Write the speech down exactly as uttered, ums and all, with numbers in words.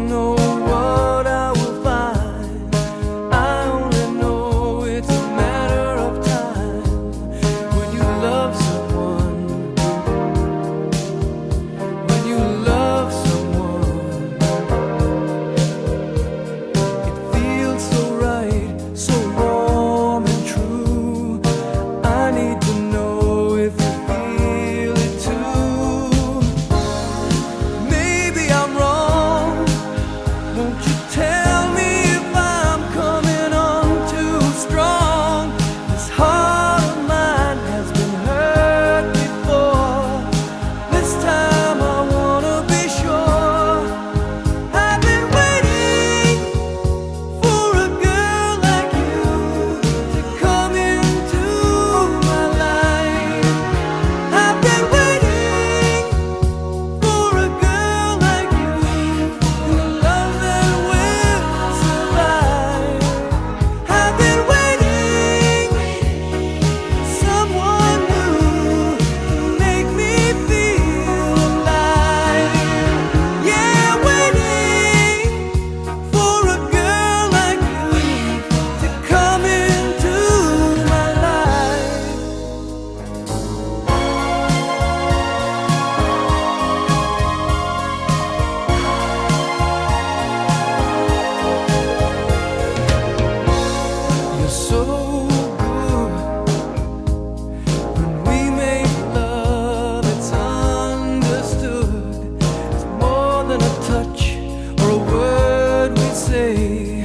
know what I will find. I only know it's a matter of time. When you love someone, when you love someone, it feels so right, so warm and true. I need to know if you feel it too. Maybe I'm wrong. Won't you tell me if I'm coming on too strong? This heart of mine has been hurt before. This time I wanna be sure. I've been waiting for a girl like you to come into my life. I've been waiting for a girl like you, and a love that will survive. I've been waiting for someone new to make me feel alive. Yeah, waiting for a girl like you to come into my life. You're so good. When we make love, it's understood. It's more than a touch or a word we say.